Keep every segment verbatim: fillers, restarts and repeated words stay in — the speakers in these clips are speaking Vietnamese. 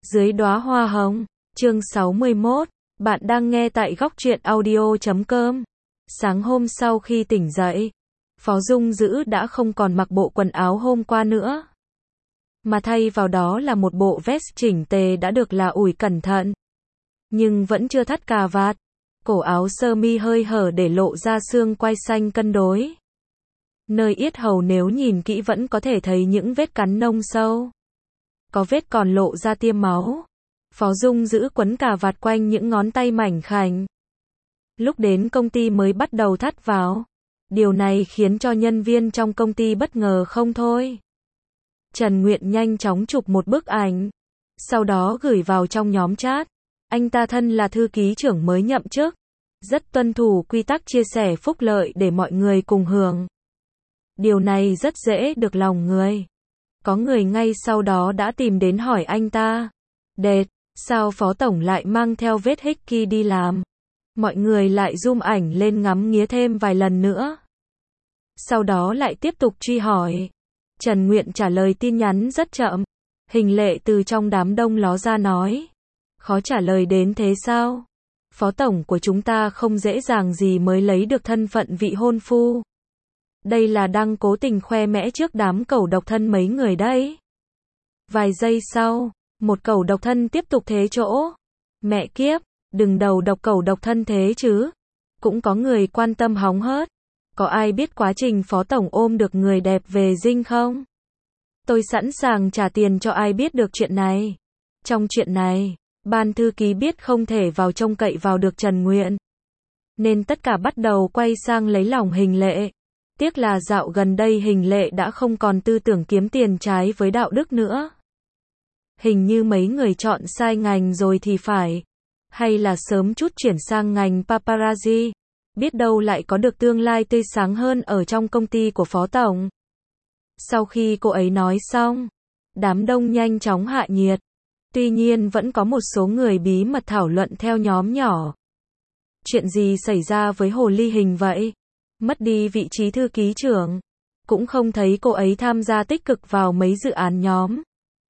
Dưới đóa hoa hồng, chương sáu mươi mốt, bạn đang nghe tại góc truyện audio chấm com. Sáng hôm sau khi tỉnh dậy, Phó Dung Dữ đã không còn mặc bộ quần áo hôm qua nữa, mà thay vào đó là một bộ vest chỉnh tề đã được là ủi cẩn thận, nhưng vẫn chưa thắt cà vạt. Cổ áo sơ mi hơi hở để lộ ra xương quai xanh cân đối. Nơi yết hầu nếu nhìn kỹ vẫn có thể thấy những vết cắn nông sâu. Có vết còn lộ ra tiêm máu. Phó Dung Dữ quấn cà vạt quanh những ngón tay mảnh khảnh. Lúc đến công ty mới bắt đầu thắt vào. Điều này khiến cho nhân viên trong công ty bất ngờ không thôi. Trần Nguyện nhanh chóng chụp một bức ảnh, sau đó gửi vào trong nhóm chat. Anh ta thân là thư ký trưởng mới nhậm chức, rất tuân thủ quy tắc chia sẻ phúc lợi để mọi người cùng hưởng. Điều này rất dễ được lòng người. Có người ngay sau đó đã tìm đến hỏi anh ta, Đệt, sao Phó Tổng lại mang theo vết hickey đi làm? Mọi người lại zoom ảnh lên ngắm nghía thêm vài lần nữa. Sau đó lại tiếp tục truy hỏi. Trần Nguyện trả lời tin nhắn rất chậm. Hình Lệ từ trong đám đông ló ra nói, khó trả lời đến thế sao? Phó Tổng của chúng ta không dễ dàng gì mới lấy được thân phận vị hôn phu. Đây là đang cố tình khoe mẽ trước đám cẩu độc thân mấy người đấy. Vài giây sau, một cẩu độc thân tiếp tục thế chỗ. Mẹ kiếp, đừng đầu độc cẩu độc thân thế chứ. Cũng có người quan tâm hóng hớt. Có ai biết quá trình Phó Tổng ôm được người đẹp về dinh không? Tôi sẵn sàng trả tiền cho ai biết được chuyện này. Trong chuyện này, ban thư ký biết không thể vào trông cậy vào được Trần Nguyện, nên tất cả bắt đầu quay sang lấy lòng Hình Lệ. Tiếc là dạo gần đây Hình Lệ đã không còn tư tưởng kiếm tiền trái với đạo đức nữa. Hình như mấy người chọn sai ngành rồi thì phải. Hay là sớm chút chuyển sang ngành paparazzi. Biết đâu lại có được tương lai tươi sáng hơn ở trong công ty của Phó Tổng. Sau khi cô ấy nói xong, đám đông nhanh chóng hạ nhiệt. Tuy nhiên vẫn có một số người bí mật thảo luận theo nhóm nhỏ. Chuyện gì xảy ra với Hồ Ly Hình vậy? Mất đi vị trí thư ký trưởng. Cũng không thấy cô ấy tham gia tích cực vào mấy dự án nhóm.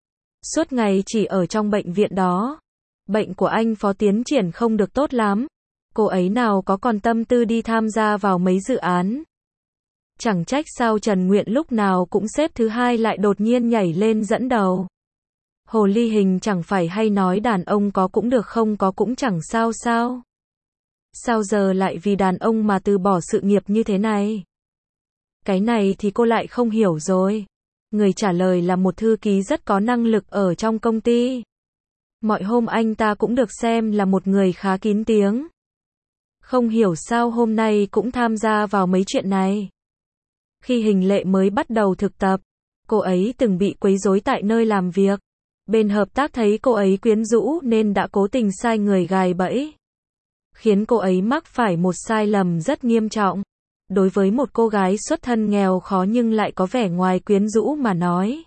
Suốt ngày chỉ ở trong bệnh viện đó. Bệnh của anh Phó tiến triển không được tốt lắm. Cô ấy nào có còn tâm tư đi tham gia vào mấy dự án. Chẳng trách sao Trần Nguyện lúc nào cũng xếp thứ hai lại đột nhiên nhảy lên dẫn đầu. Hồ Ly Hình chẳng phải hay nói đàn ông có cũng được không có cũng chẳng sao sao. Sao giờ lại vì đàn ông mà từ bỏ sự nghiệp như thế này? Cái này thì cô lại không hiểu rồi. Người trả lời là một thư ký rất có năng lực ở trong công ty. Mọi hôm anh ta cũng được xem là một người khá kín tiếng. Không hiểu sao hôm nay cũng tham gia vào mấy chuyện này. Khi Hình Lệ mới bắt đầu thực tập, cô ấy từng bị quấy rối tại nơi làm việc. Bên hợp tác thấy cô ấy quyến rũ nên đã cố tình sai người gài bẫy, khiến cô ấy mắc phải một sai lầm rất nghiêm trọng. Đối với một cô gái xuất thân nghèo khó nhưng lại có vẻ ngoài quyến rũ mà nói,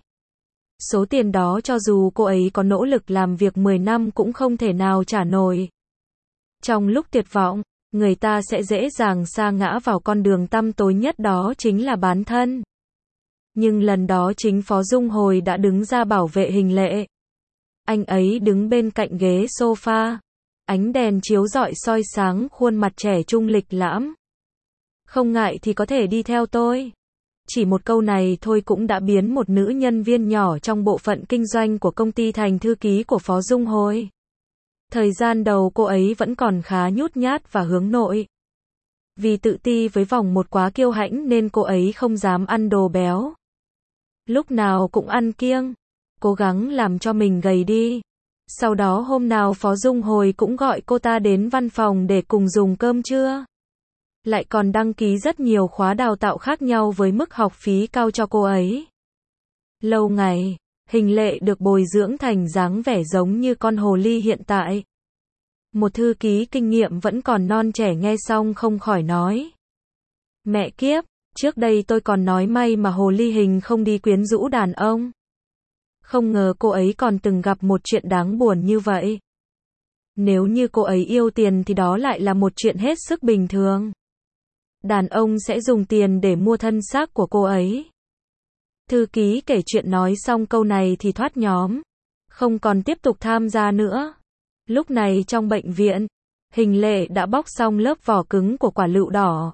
số tiền đó cho dù cô ấy có nỗ lực làm việc mười năm cũng không thể nào trả nổi. Trong lúc tuyệt vọng, người ta sẽ dễ dàng sa ngã vào con đường tăm tối nhất, đó chính là bán thân. Nhưng lần đó chính Phó Dung Hồi đã đứng ra bảo vệ Hình Lệ. Anh ấy đứng bên cạnh ghế sofa. Ánh đèn chiếu rọi soi sáng khuôn mặt trẻ trung lịch lãm. Không ngại thì có thể đi theo tôi. Chỉ một câu này thôi cũng đã biến một nữ nhân viên nhỏ trong bộ phận kinh doanh của công ty thành thư ký của Phó Dung Hồi. Thời gian đầu cô ấy vẫn còn khá nhút nhát và hướng nội. Vì tự ti với vòng một quá kiêu hãnh nên cô ấy không dám ăn đồ béo. Lúc nào cũng ăn kiêng, cố gắng làm cho mình gầy đi. Sau đó hôm nào Phó Dung Hồi cũng gọi cô ta đến văn phòng để cùng dùng cơm trưa. Lại còn đăng ký rất nhiều khóa đào tạo khác nhau với mức học phí cao cho cô ấy. Lâu ngày, Hình Lệ được bồi dưỡng thành dáng vẻ giống như con hồ ly hiện tại. Một thư ký kinh nghiệm vẫn còn non trẻ nghe xong không khỏi nói, mẹ kiếp, trước đây tôi còn nói may mà Hồ Ly Hình không đi quyến rũ đàn ông. Không ngờ cô ấy còn từng gặp một chuyện đáng buồn như vậy. Nếu như cô ấy yêu tiền thì đó lại là một chuyện hết sức bình thường. Đàn ông sẽ dùng tiền để mua thân xác của cô ấy. Thư ký kể chuyện nói xong câu này thì thoát nhóm. không còn tiếp tục tham gia nữa. Lúc này trong bệnh viện, Hình Lệ đã bóc xong lớp vỏ cứng của quả lựu đỏ,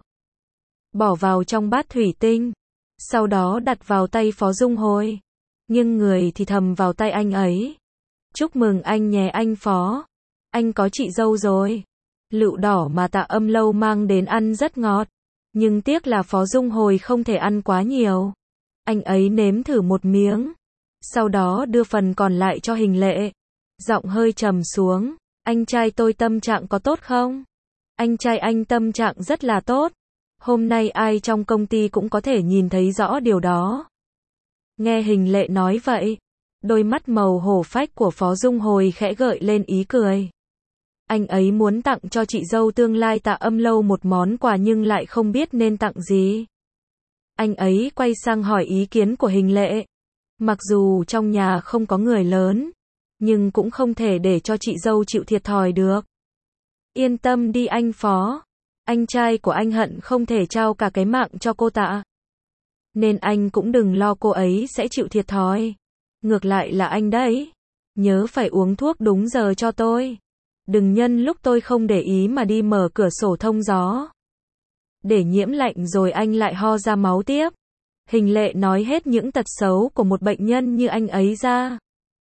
bỏ vào trong bát thủy tinh, sau đó đặt vào tay Phó Dung Hồi, nhưng người thì thầm vào tay anh ấy. Chúc mừng anh nhé anh Phó, anh có chị dâu rồi. Lựu đỏ mà Tạ Âm Lâu mang đến ăn rất ngọt, nhưng tiếc là Phó Dung Hồi không thể ăn quá nhiều. Anh ấy nếm thử một miếng, sau đó đưa phần còn lại cho Hình Lệ. Giọng hơi trầm xuống, anh trai tôi tâm trạng có tốt không? Anh trai anh tâm trạng rất là tốt. Hôm nay ai trong công ty cũng có thể nhìn thấy rõ điều đó. Nghe Hình Lệ nói vậy, đôi mắt màu hổ phách của Phó Dung Hồi khẽ gợi lên ý cười. Anh ấy muốn tặng cho chị dâu tương lai Tạ Âm Lâu một món quà nhưng lại không biết nên tặng gì. Anh ấy quay sang hỏi ý kiến của Hình Lệ. Mặc dù trong nhà không có người lớn, nhưng cũng không thể để cho chị dâu chịu thiệt thòi được. Yên tâm đi anh Phó, anh trai của anh hận không thể trao cả cái mạng cho cô Tạ. Nên anh cũng đừng lo cô ấy sẽ chịu thiệt thòi. Ngược lại là anh đấy. Nhớ phải uống thuốc đúng giờ cho tôi. Đừng nhân lúc tôi không để ý mà đi mở cửa sổ thông gió. Để nhiễm lạnh rồi anh lại ho ra máu tiếp. Hình Lệ nói hết những tật xấu của một bệnh nhân như anh ấy ra.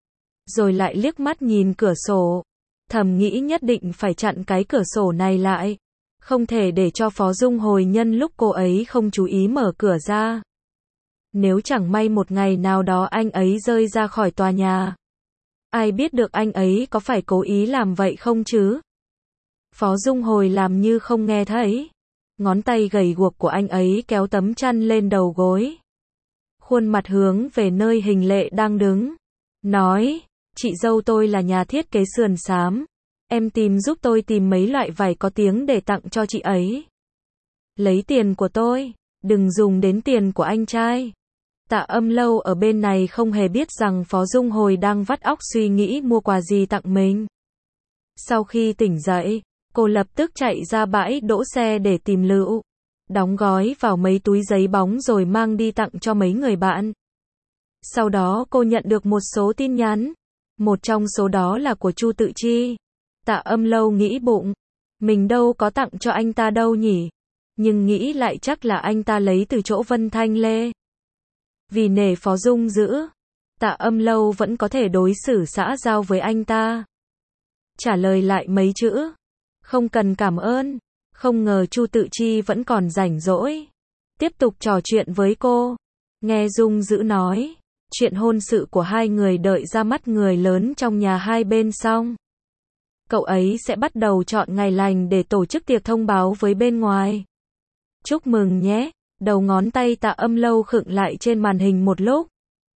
Rồi lại liếc mắt nhìn cửa sổ. Thầm nghĩ nhất định phải chặn cái cửa sổ này lại. Không thể để cho Phó Dung Hồi nhân lúc cô ấy không chú ý mở cửa ra. Nếu chẳng may một ngày nào đó anh ấy rơi ra khỏi tòa nhà. Ai biết được anh ấy có phải cố ý làm vậy không chứ? Phó Dung Hồi làm như không nghe thấy. Ngón tay gầy guộc của anh ấy kéo tấm chăn lên đầu gối. Khuôn mặt hướng về nơi Hình Lệ đang đứng. Nói, chị dâu tôi là nhà thiết kế sườn xám. Em tìm giúp tôi tìm mấy loại vải có tiếng để tặng cho chị ấy. Lấy tiền của tôi, đừng dùng đến tiền của anh trai. Tạ Âm Lâu ở bên này không hề biết rằng Phó Dung Hồi đang vắt óc suy nghĩ mua quà gì tặng mình. Sau khi tỉnh dậy, cô lập tức chạy ra bãi đỗ xe để tìm lựu, đóng gói vào mấy túi giấy bóng rồi mang đi tặng cho mấy người bạn. Sau đó cô nhận được một số tin nhắn, một trong số đó là của Chu Tự Chi. Tạ Âm Lâu nghĩ bụng, mình đâu có tặng cho anh ta đâu nhỉ, nhưng nghĩ lại chắc là anh ta lấy từ chỗ Vân Thanh Lê. Vì nể Phó Dung giữ, Tạ Âm Lâu vẫn có thể đối xử xã giao với anh ta. Trả lời lại mấy chữ, không cần cảm ơn. Không ngờ Chu Tự Chi vẫn còn rảnh rỗi, tiếp tục trò chuyện với cô. Nghe Dung giữ nói, chuyện hôn sự của hai người đợi ra mắt người lớn trong nhà hai bên xong, cậu ấy sẽ bắt đầu chọn ngày lành để tổ chức tiệc thông báo với bên ngoài. Chúc mừng nhé. Đầu ngón tay Tạ Âm Lâu khựng lại trên màn hình một lúc.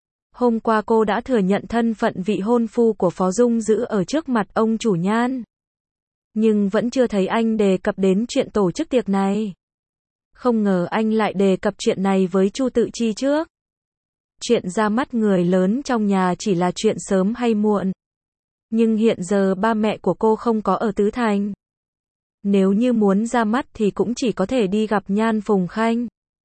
Hôm qua cô đã thừa nhận thân phận vị hôn phu của Phó Dung giữ ở trước mặt ông chủ Nhan. Nhưng vẫn chưa thấy anh đề cập đến chuyện tổ chức tiệc này. Không ngờ anh lại đề cập chuyện này với Chu Tự Chi trước. Chuyện ra mắt người lớn trong nhà chỉ là chuyện sớm hay muộn. Nhưng hiện giờ ba mẹ của cô không có ở Tứ Thành. Nếu như muốn ra mắt thì cũng chỉ có thể đi gặp Nhan Phùng Khanh.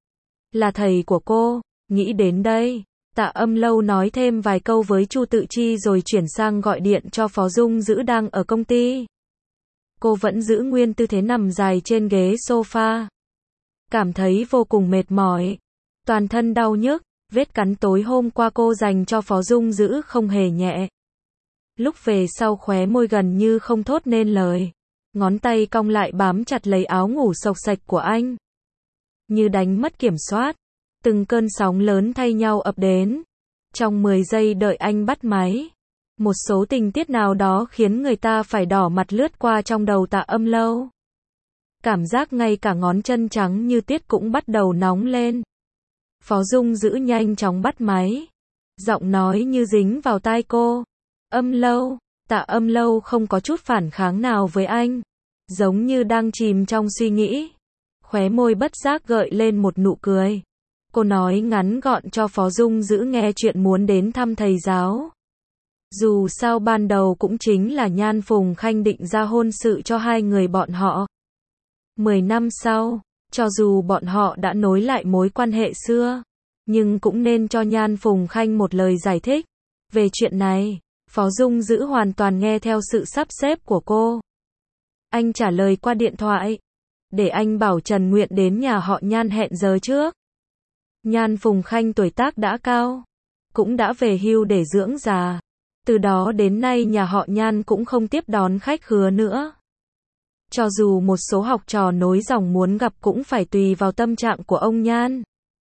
Là thầy của cô. Nghĩ đến đây, Tạ Âm Lâu nói thêm vài câu với Chu Tự Chi rồi chuyển sang gọi điện cho Phó Dung giữ đang ở công ty. Cô vẫn giữ nguyên tư thế nằm dài trên ghế sofa. Cảm thấy vô cùng mệt mỏi. Toàn thân đau nhức, vết cắn tối hôm qua cô dành cho Phó Dung giữ không hề nhẹ. Lúc về sau khóe môi gần như không thốt nên lời. Ngón tay cong lại bám chặt lấy áo ngủ xộc xạch của anh. Như đánh mất kiểm soát. Từng cơn sóng lớn thay nhau ập đến. Trong mười giây đợi anh bắt máy. Một số tình tiết nào đó khiến người ta phải đỏ mặt lướt qua trong đầu Tạ Âm Lâu. Cảm giác ngay cả ngón chân trắng như tiết cũng bắt đầu nóng lên. Phó Dung giữ nhanh chóng bắt máy. Giọng nói như dính vào tai cô. Âm Lâu. Tạ Âm Lâu không có chút phản kháng nào với anh. Giống như đang chìm trong suy nghĩ. Khóe môi bất giác gợi lên một nụ cười. Cô nói ngắn gọn cho Phó Dung giữ nghe chuyện muốn đến thăm thầy giáo. Dù sao ban đầu cũng chính là Nhan Phùng Khanh định ra hôn sự cho hai người bọn họ. Mười năm sau, cho dù bọn họ đã nối lại mối quan hệ xưa, nhưng cũng nên cho Nhan Phùng Khanh một lời giải thích về chuyện này. Phó Dung Dữ hoàn toàn nghe theo sự sắp xếp của cô. Anh trả lời qua điện thoại. Để anh bảo Trần Nguyện đến nhà họ Nhan hẹn giờ trước. Nhan Phùng Khanh tuổi tác đã cao, cũng đã về hưu để dưỡng già. Từ đó đến nay nhà họ Nhan cũng không tiếp đón khách khứa nữa. Cho dù một số học trò nối dòng muốn gặp cũng phải tùy vào tâm trạng của ông Nhan.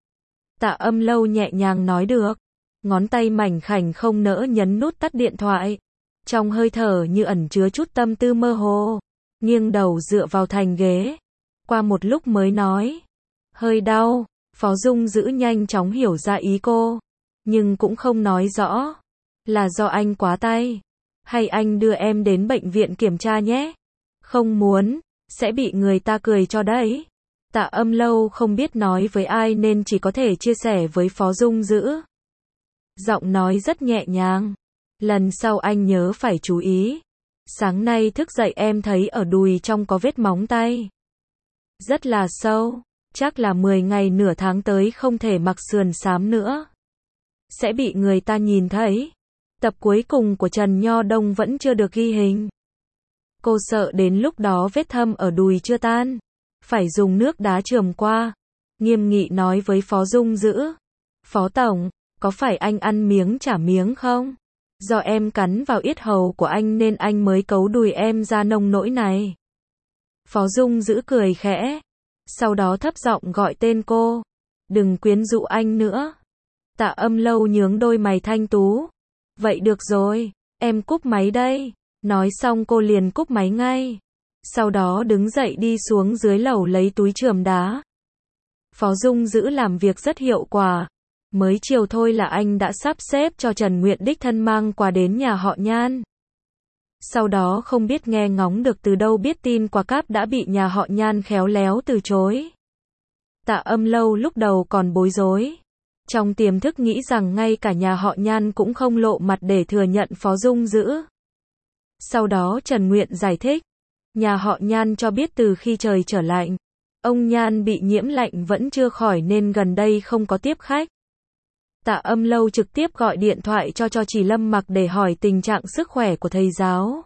Tạ Âm Lâu nhẹ nhàng nói được. Ngón tay mảnh khảnh không nỡ nhấn nút tắt điện thoại. Trong hơi thở như ẩn chứa chút tâm tư mơ hồ. Nghiêng đầu dựa vào thành ghế. Qua một lúc mới nói. Hơi đau. Phó Dung Dữ nhanh chóng hiểu ra ý cô. Nhưng cũng không nói rõ. Là do anh quá tay. Hay anh đưa em đến bệnh viện kiểm tra nhé. Không muốn. Sẽ bị người ta cười cho đấy. Tạ Âm Lâu không biết nói với ai nên chỉ có thể chia sẻ với Phó Dung Dữ. Giọng nói rất nhẹ nhàng. Lần sau anh nhớ phải chú ý. Sáng nay thức dậy em thấy ở đùi trong có vết móng tay. Rất là sâu. Chắc là mười ngày nửa tháng tới không thể mặc sườn xám nữa. Sẽ bị người ta nhìn thấy. Tập cuối cùng của Trần Nho Đông vẫn chưa được ghi hình. Cô sợ đến lúc đó vết thâm ở đùi chưa tan. Phải dùng nước đá chườm qua. Nghiêm nghị nói với Phó Dung Dữ. Phó Tổng, có phải anh ăn miếng trả miếng không? Do em cắn vào yết hầu của anh nên anh mới cấu đùi em ra nông nỗi này. Phó Dung Dữ cười khẽ. Sau đó thấp giọng gọi tên cô. Đừng quyến rũ anh nữa. Tạ Âm Lâu nhướng đôi mày thanh tú. Vậy được rồi, em cúp máy đây. Nói xong cô liền cúp máy ngay. Sau đó đứng dậy đi xuống dưới lầu lấy túi chườm đá. Phó Dung Dữ làm việc rất hiệu quả. Mới chiều thôi là anh đã sắp xếp cho Trần Nguyện đích thân mang quà đến nhà họ Nhan. Sau đó không biết nghe ngóng được từ đâu biết tin quà cáp đã bị nhà họ Nhan khéo léo từ chối. Tạ Âm Lâu lúc đầu còn bối rối. Trong tiềm thức nghĩ rằng ngay cả nhà họ Nhan cũng không lộ mặt để thừa nhận Phó Dung Dữ. Sau đó Trần Nguyện giải thích. Nhà họ Nhan cho biết từ khi trời trở lạnh, ông Nhan bị nhiễm lạnh vẫn chưa khỏi nên gần đây không có tiếp khách. Tạ Âm Lâu trực tiếp gọi điện thoại cho cho Trì Lâm Mặc để hỏi tình trạng sức khỏe của thầy giáo.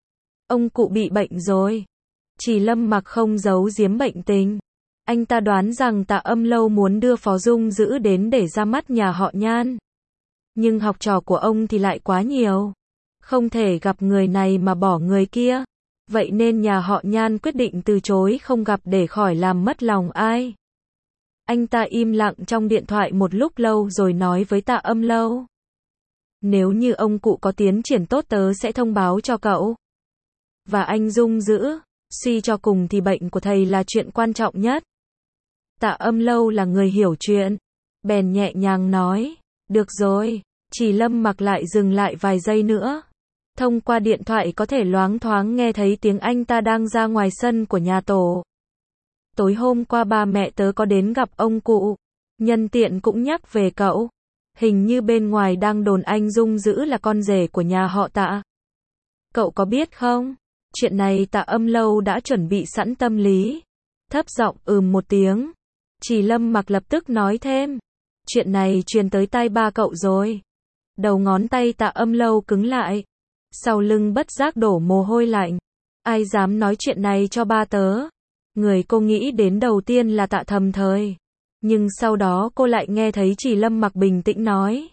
Ông cụ bị bệnh rồi. Trì Lâm Mặc không giấu giếm bệnh tình. Anh ta đoán rằng Tạ Âm Lâu muốn đưa Phó Dung Dữ đến để ra mắt nhà họ Nhan. Nhưng học trò của ông thì lại quá nhiều. Không thể gặp người này mà bỏ người kia. Vậy nên nhà họ Nhan quyết định từ chối không gặp để khỏi làm mất lòng ai. Anh ta im lặng trong điện thoại một lúc lâu rồi nói với Tạ Âm Lâu. Nếu như ông cụ có tiến triển tốt tớ sẽ thông báo cho cậu. Và anh Dung Dữ, suy cho cùng thì bệnh của thầy là chuyện quan trọng nhất. Tạ Âm Lâu là người hiểu chuyện. Bèn nhẹ nhàng nói. Được rồi. Trì Lâm Mặc lại dừng lại vài giây nữa. Thông qua điện thoại có thể loáng thoáng nghe thấy tiếng anh ta đang ra ngoài sân của nhà tổ. Tối hôm qua ba mẹ tớ có đến gặp ông cụ. Nhân tiện cũng nhắc về cậu. Hình như bên ngoài đang đồn anh Dung Dữ là con rể của nhà họ Tạ. Cậu có biết không? Chuyện này Tạ Âm Lâu đã chuẩn bị sẵn tâm lý. Thấp giọng ừm một tiếng. Trì Lâm Mặc lập tức nói thêm. Chuyện này truyền tới tai ba cậu rồi. Đầu ngón tay Tạ Âm Lâu cứng lại. Sau lưng bất giác đổ mồ hôi lạnh. Ai dám nói chuyện này cho ba tớ? Người cô nghĩ đến đầu tiên là Tạ Thầm Thời. Nhưng sau đó cô lại nghe thấy Trì Lâm Mặc bình tĩnh nói.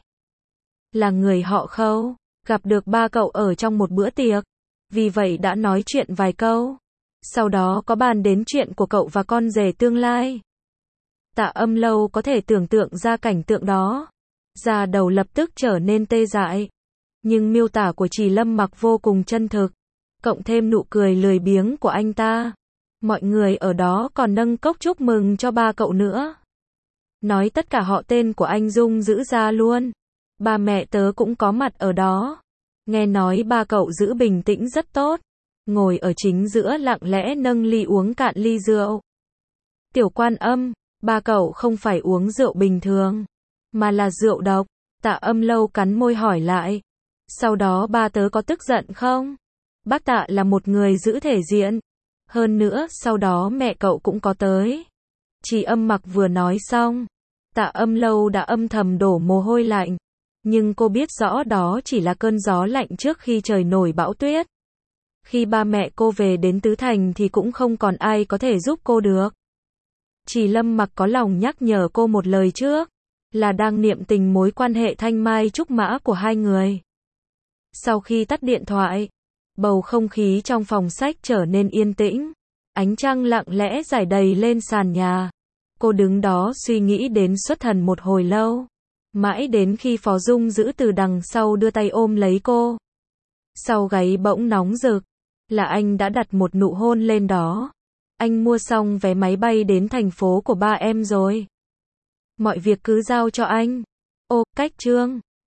Là người họ Khâu. Gặp được ba cậu ở trong một bữa tiệc. Vì vậy đã nói chuyện vài câu. Sau đó có bàn đến chuyện của cậu và con rể tương lai. Tạ Âm Lâu có thể tưởng tượng ra cảnh tượng đó. Da đầu lập tức trở nên tê dại. Nhưng miêu tả của Trì Lâm Mặc vô cùng chân thực. Cộng thêm nụ cười lười biếng của anh ta. Mọi người ở đó còn nâng cốc chúc mừng cho ba cậu nữa. Nói tất cả họ tên của anh Dung Dữ ra luôn. Ba mẹ tớ cũng có mặt ở đó. Nghe nói ba cậu giữ bình tĩnh rất tốt. Ngồi ở chính giữa lặng lẽ nâng ly uống cạn ly rượu. Tiểu Quan Âm, ba cậu không phải uống rượu bình thường. Mà là rượu độc. Tạ Âm Lâu cắn môi hỏi lại. Sau đó ba tớ có tức giận không? Bác Tạ là một người giữ thể diện. Hơn nữa, sau đó mẹ cậu cũng có tới. Trì Âm Mặc vừa nói xong. Tạ Âm Lâu đã âm thầm đổ mồ hôi lạnh. Nhưng cô biết rõ đó chỉ là cơn gió lạnh trước khi trời nổi bão tuyết. Khi ba mẹ cô về đến Tứ Thành thì cũng không còn ai có thể giúp cô được. Chỉ Lâm Mặc có lòng nhắc nhở cô một lời trước, là đang niệm tình mối quan hệ thanh mai trúc mã của hai người. Sau khi tắt điện thoại, bầu không khí trong phòng sách trở nên yên tĩnh. Ánh trăng lặng lẽ rải đầy lên sàn nhà. Cô đứng đó suy nghĩ đến xuất thần một hồi lâu. Mãi đến khi Phó Dung Dữ từ đằng sau đưa tay ôm lấy cô. Sau gáy bỗng nóng rực, là anh đã đặt một nụ hôn lên đó. Anh mua xong vé máy bay đến thành phố của ba em rồi. Mọi việc cứ giao cho anh. Ô, cách Trương.